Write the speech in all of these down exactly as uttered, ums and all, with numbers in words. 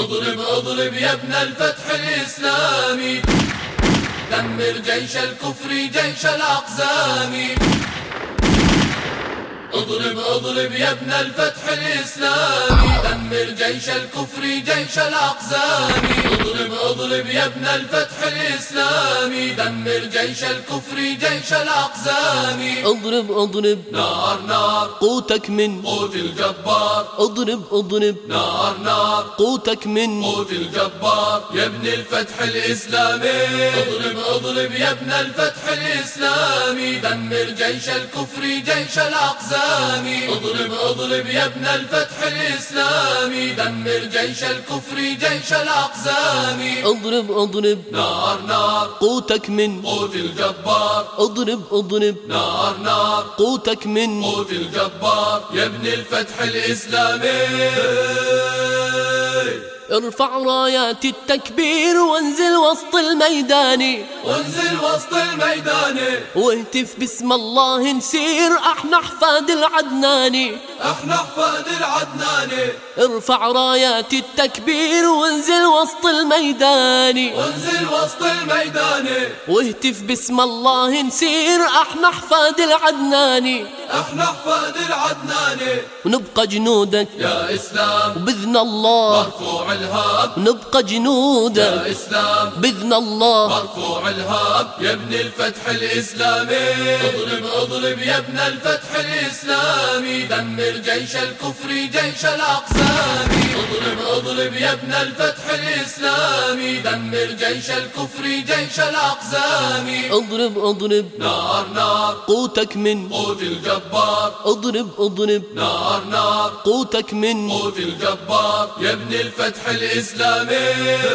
اضرب اضرب يا ابن الفتح الإسلامي، دمر جيش الكفر جيش الأقزام. اضرب اضرب يا ابن الفتح الإسلامي، دمر جيش الكفر جيش الأقزام. اضرب اضرب يا ابن الفتح الإسلامي، دمر جيش الكفر جيش الأقزام. اضرب اضرب نار نار قوتك من قوت الجبار، اضرب اضرب نار نار قوتك من قوت الجبار يا ابن الفتح الإسلامي. اضرب اضرب يا ابن الفتح الإسلامي، دمر جيش الكفر جيش الأقزام. اضرب اضرب يا ابن الفتح الإسلامي، دمر جيش الكفر جيش الأقزام. اضرب اضرب نار نار قوتك من قوت الجبار، اضرب اضرب نار نار قوتك من قوت الجبار يا ابن الفتح الإسلامي. ارفع رايات التكبير وانزل وسط الميدان، وانزل وسط الميدان، واهتف باسم الله نسير احنا احفاد العدناني، احنا احفاد العدناني. ارفع رايات التكبير وانزل وسط الميدان، وانزل وسط الميدان، واهتف باسم الله نسير احنا احفاد العدناني، احنا احفاد العدناني. ونبقى جنودك يا إسلام وبإذن الله مرفوع الهاب، نبقى جنودك يا إسلام بإذن الله مرفوع الهاب يا ابن الفتح الإسلامي. اضرب اضرب يا ابن الفتح الإسلامي، دمر جيش الكفر جيش الأقزام. اضرب اضرب يا ابن الفتح الإسلامي، دمر جيش الكفر جيش الأقزام. اضرب اضرب نار نار قوتك من قوت الجبار، اضرب اضرب نار نار قوتك من قوت الجبار يا ابن الفتح الإسلامي.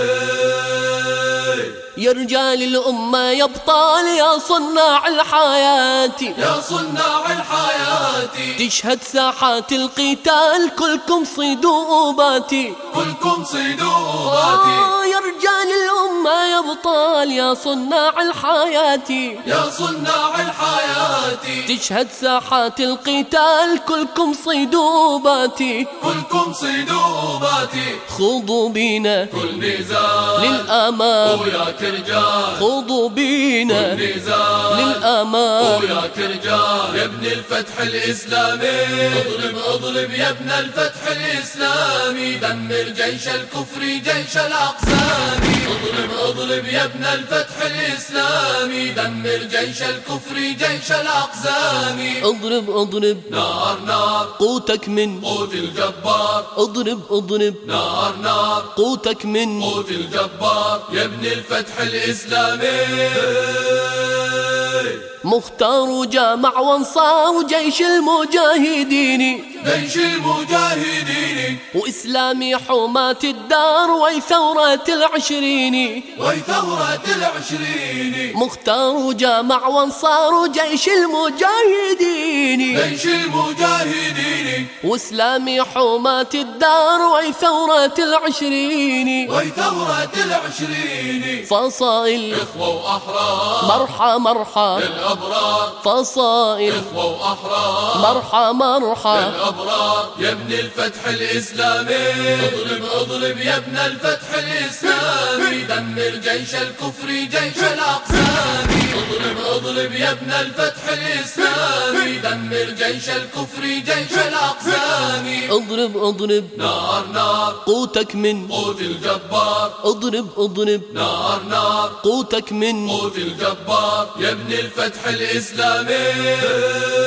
يا رجال الأمة يا أبطال يا صناع الحياة، يا صناع الحياة تشهد ساحات القتال كلكم صيدوا باتي، كلكم صيدوا باتي. يا رجال الأمة يا أبطال يا صناع الحياة، يا صناع الحياة تشهد ساحات القتال كلكم صيدوا باتي، كلكم صيدوا باتي. خوضوا بينا كل نزال للأمام، وياك رجال خوضوا بينا كل نزال للأمام، وياك رجال يا ابن الفتح الإسلامي. اضرب اضرب يا ابن الفتح الإسلامي، دمر جيش الكفر جيش الأقزام. اضرب اضرب يا ابن الفتح الإسلامي، دمر جيش الكفر جيش الأقزام. اضرب اضرب نار نار قوتك من قوت الجبار، اضرب اضرب نار نار قوتك من قوت الجبار يا ابن الفتح الإسلامي. مختار جامع وانصار جيش المجاهدين، جيش المجاهدين وإسلامي حماة الدار وثورة العشرين، وثورة العشرين. مختار جامع وانصار جيش المجاهدين، جيش المجاهدين وإسلامي حماة الدار وثورة العشرين، وثورة العشرين. فصائل إخوة وأحرار مرحى مرحى للأبرار، فصائل إخوة وأحرار مرحى مرحى للأبرار يا ابن الفتح الإسلامي. اضرب اضرب يا ابن الفتح الإسلامي، دمر جيش الكفر جيش الأقزام. اضرب اضرب يا ابن الفتح الإسلامي، دمر جيش الكفر جيش الأقزام. اضرب اضرب نار نار قوتك من قوت الجبار، اضرب اضرب نار نار قوتك من قوت الجبار يا ابن الفتح الإسلامي.